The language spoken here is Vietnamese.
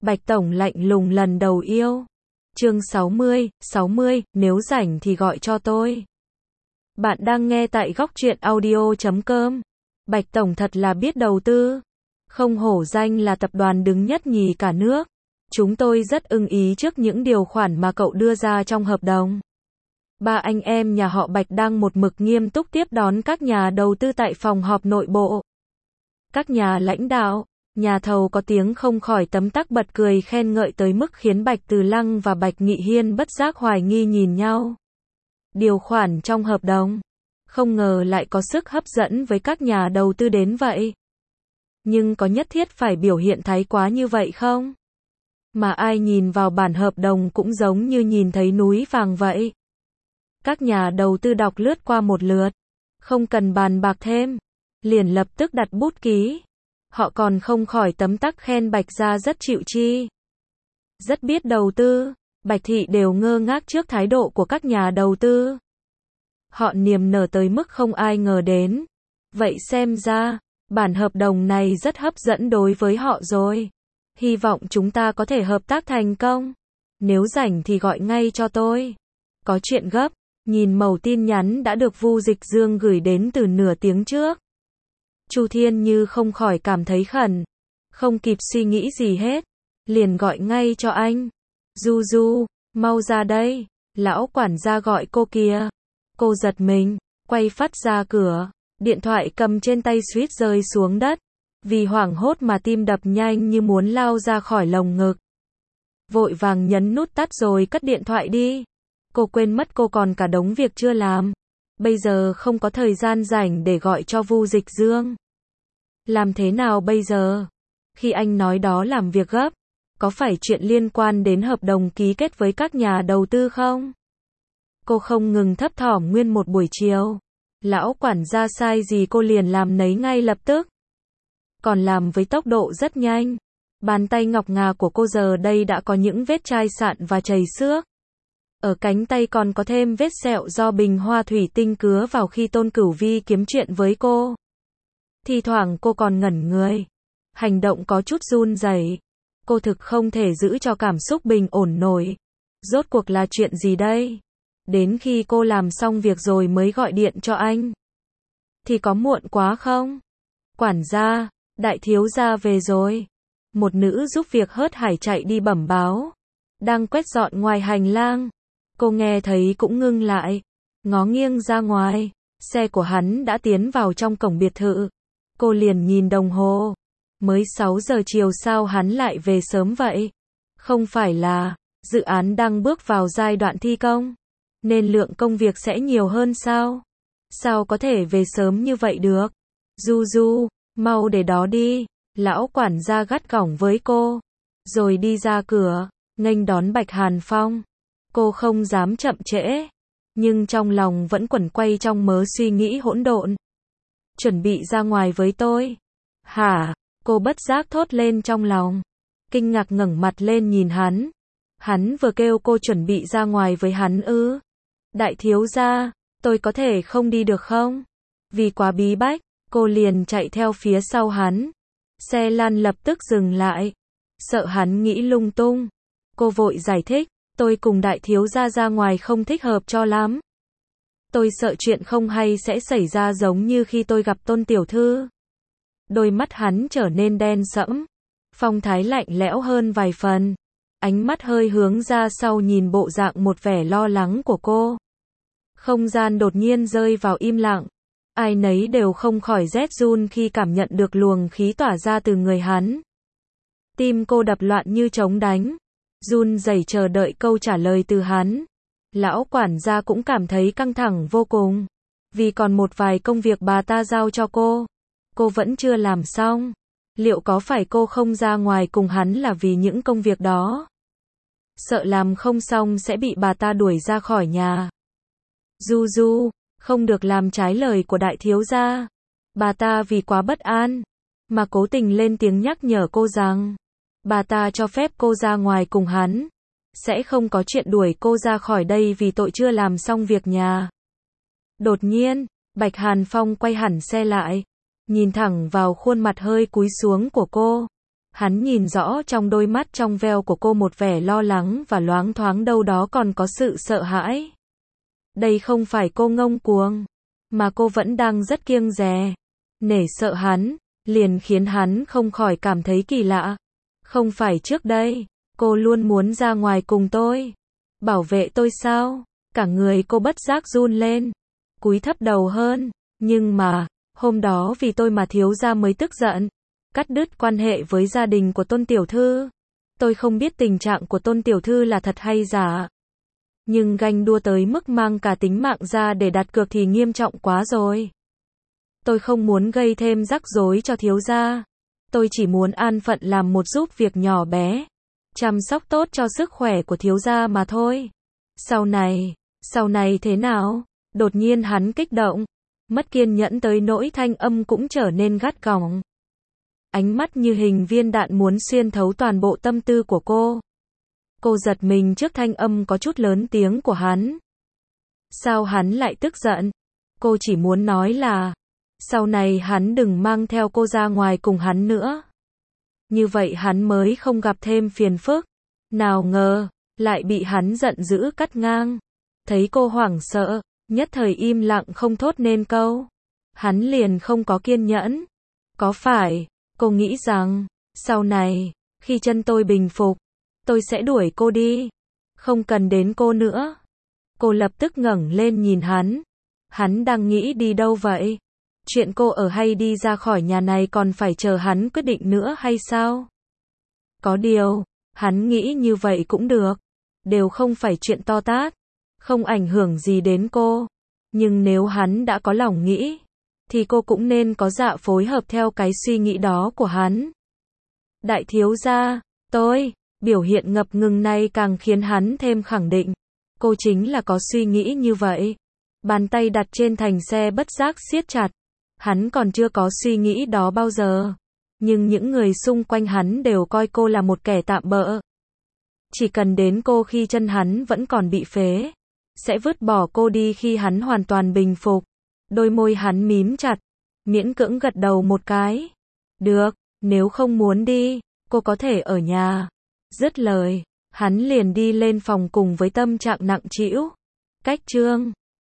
Bạch Tổng lạnh lùng lần đầu yêu. Chương 60, nếu rảnh thì gọi cho tôi. Bạn đang nghe tại góc truyện audio.com. Bạch Tổng thật là biết đầu tư. Không hổ danh là tập đoàn đứng nhất nhì cả nước. Chúng tôi rất ưng ý trước những điều khoản mà cậu đưa ra trong hợp đồng. Ba anh em nhà họ Bạch đang một mực nghiêm túc tiếp đón các nhà đầu tư tại phòng họp nội bộ. Các nhà lãnh đạo, nhà thầu có tiếng không khỏi tấm tắc bật cười khen ngợi tới mức khiến Bạch Từ Lăng và Bạch Nghị Hiên bất giác hoài nghi nhìn nhau. Điều khoản trong hợp đồng, không ngờ lại có sức hấp dẫn với các nhà đầu tư đến vậy. Nhưng có nhất thiết phải biểu hiện thái quá như vậy không? Mà ai nhìn vào bản hợp đồng cũng giống như nhìn thấy núi vàng vậy. Các nhà đầu tư đọc lướt qua một lượt, không cần bàn bạc thêm, liền lập tức đặt bút ký. Họ còn không khỏi tấm tắc khen Bạch gia rất chịu chi, rất biết đầu tư. Bạch thị đều ngơ ngác trước thái độ của các nhà đầu tư. Họ niềm nở tới mức không ai ngờ đến. Vậy xem ra, bản hợp đồng này rất hấp dẫn đối với họ rồi. Hy vọng chúng ta có thể hợp tác thành công. Nếu rảnh thì gọi ngay cho tôi. Có chuyện gấp. Nhìn mẩu tin nhắn đã được Vu Dịch Dương gửi đến từ nửa tiếng trước. Chu Thiên Như không khỏi cảm thấy khẩn. Không kịp suy nghĩ gì hết. Liền gọi ngay cho anh. Du Du, mau ra đây. Lão quản gia gọi cô kìa. Cô giật mình, quay phắt ra cửa. Điện thoại cầm trên tay suýt rơi xuống đất. Vì hoảng hốt mà tim đập nhanh như muốn lao ra khỏi lồng ngực. Vội vàng nhấn nút tắt rồi cất điện thoại đi. Cô quên mất cô còn cả đống việc chưa làm. Bây giờ không có thời gian rảnh để gọi cho Vu Dịch Dương. Làm thế nào bây giờ? Khi anh nói đó làm việc gấp, có phải chuyện liên quan đến hợp đồng ký kết với các nhà đầu tư không? Cô không ngừng thấp thỏm nguyên một buổi chiều. Lão quản gia sai gì cô liền làm nấy ngay lập tức. Còn làm với tốc độ rất nhanh. Bàn tay ngọc ngà của cô giờ đây đã có những vết chai sạn và chảy xước. Ở cánh tay còn có thêm vết sẹo do bình hoa thủy tinh cứa vào khi Tôn Cửu Vi kiếm chuyện với cô. Thi thoảng cô còn ngẩn người. Hành động có chút run rẩy. Cô thực không thể giữ cho cảm xúc bình ổn nổi. Rốt cuộc là chuyện gì đây? Đến khi cô làm xong việc rồi mới gọi điện cho anh. Thì có muộn quá không? Quản gia, đại thiếu gia về rồi. Một nữ giúp việc hớt hải chạy đi bẩm báo. Đang quét dọn ngoài hành lang. Cô nghe thấy cũng ngưng lại. Ngó nghiêng ra ngoài. Xe của hắn đã tiến vào trong cổng biệt thự. Cô liền nhìn đồng hồ. Mới 6 giờ chiều sao hắn lại về sớm vậy? Không phải là dự án đang bước vào giai đoạn thi công, nên lượng công việc sẽ nhiều hơn sao? Sao có thể về sớm như vậy được? Du Du, mau để đó đi. Lão quản gia gắt gỏng với cô. Rồi đi ra cửa, nghênh đón Bạch Hàn Phong. Cô không dám chậm trễ. Nhưng trong lòng vẫn quẩn quay trong mớ suy nghĩ hỗn độn. Chuẩn bị ra ngoài với tôi. Hả? Cô bất giác thốt lên trong lòng. Kinh ngạc ngẩng mặt lên nhìn hắn. Hắn vừa kêu cô chuẩn bị ra ngoài với hắn ư? Đại thiếu gia, tôi có thể không đi được không? Vì quá bí bách, cô liền chạy theo phía sau hắn. Xe lăn lập tức dừng lại. Sợ hắn nghĩ lung tung. Cô vội giải thích, tôi cùng đại thiếu gia ra ngoài không thích hợp cho lắm. Tôi sợ chuyện không hay sẽ xảy ra giống như khi tôi gặp Tôn tiểu thư. Đôi mắt hắn trở nên đen sẫm. Phong thái lạnh lẽo hơn vài phần. Ánh mắt hơi hướng ra sau nhìn bộ dạng một vẻ lo lắng của cô. Không gian đột nhiên rơi vào im lặng. Ai nấy đều không khỏi rét run khi cảm nhận được luồng khí tỏa ra từ người hắn. Tim cô đập loạn như trống đánh. Run rẩy chờ đợi câu trả lời từ hắn. Lão quản gia cũng cảm thấy căng thẳng vô cùng. Vì còn một vài công việc bà ta giao cho cô. Cô vẫn chưa làm xong. Liệu có phải cô không ra ngoài cùng hắn là vì những công việc đó? Sợ làm không xong sẽ bị bà ta đuổi ra khỏi nhà. Du Du, không được làm trái lời của đại thiếu gia. Bà ta vì quá bất an, mà cố tình lên tiếng nhắc nhở cô rằng, bà ta cho phép cô ra ngoài cùng hắn. Sẽ không có chuyện đuổi cô ra khỏi đây vì tội chưa làm xong việc nhà. Đột nhiên, Bạch Hàn Phong quay hẳn xe lại. Nhìn thẳng vào khuôn mặt hơi cúi xuống của cô. Hắn nhìn rõ trong đôi mắt trong veo của cô một vẻ lo lắng và loáng thoáng đâu đó còn có sự sợ hãi. Đây không phải cô ngông cuồng, mà cô vẫn đang rất kiêng dè, nể sợ hắn, liền khiến hắn không khỏi cảm thấy kỳ lạ. Không phải trước đây, cô luôn muốn ra ngoài cùng tôi, bảo vệ tôi sao? Cả người cô bất giác run lên, cúi thấp đầu hơn, nhưng mà, hôm đó vì tôi mà thiếu gia mới tức giận, cắt đứt quan hệ với gia đình của Tôn tiểu thư. Tôi không biết tình trạng của Tôn tiểu thư là thật hay giả, nhưng ganh đua tới mức mang cả tính mạng ra để đặt cược thì nghiêm trọng quá rồi. Tôi không muốn gây thêm rắc rối cho thiếu gia. Tôi chỉ muốn an phận làm một giúp việc nhỏ bé, chăm sóc tốt cho sức khỏe của thiếu gia mà thôi. Sau này thế nào? Đột nhiên hắn kích động, mất kiên nhẫn tới nỗi thanh âm cũng trở nên gắt gỏng. Ánh mắt như hình viên đạn muốn xuyên thấu toàn bộ tâm tư của cô. Cô giật mình trước thanh âm có chút lớn tiếng của hắn. Sao hắn lại tức giận? Cô chỉ muốn nói là, sau này hắn đừng mang theo cô ra ngoài cùng hắn nữa. Như vậy hắn mới không gặp thêm phiền phức. Nào ngờ, lại bị hắn giận dữ cắt ngang. Thấy cô hoảng sợ, nhất thời im lặng không thốt nên câu. Hắn liền không có kiên nhẫn. Có phải, cô nghĩ rằng, sau này, khi chân tôi bình phục, tôi sẽ đuổi cô đi, không cần đến cô nữa. Cô lập tức ngẩng lên nhìn hắn. Hắn đang nghĩ đi đâu vậy? Chuyện cô ở hay đi ra khỏi nhà này còn phải chờ hắn quyết định nữa hay sao? Có điều, hắn nghĩ như vậy cũng được. Đều không phải chuyện to tát, không ảnh hưởng gì đến cô. Nhưng nếu hắn đã có lòng nghĩ, thì cô cũng nên có dạ phối hợp theo cái suy nghĩ đó của hắn. Đại thiếu gia, biểu hiện ngập ngừng này càng khiến hắn thêm khẳng định. Cô chính là có suy nghĩ như vậy. Bàn tay đặt trên thành xe bất giác siết chặt. Hắn còn chưa có suy nghĩ đó bao giờ. Nhưng những người xung quanh hắn đều coi cô là một kẻ tạm bợ. Chỉ cần đến cô khi chân hắn vẫn còn bị phế, sẽ vứt bỏ cô đi khi hắn hoàn toàn bình phục. Đôi môi hắn mím chặt, miễn cưỡng gật đầu một cái. Được, nếu không muốn đi, cô có thể ở nhà. Dứt lời, hắn liền đi lên phòng cùng với tâm trạng nặng trĩu. Cách chương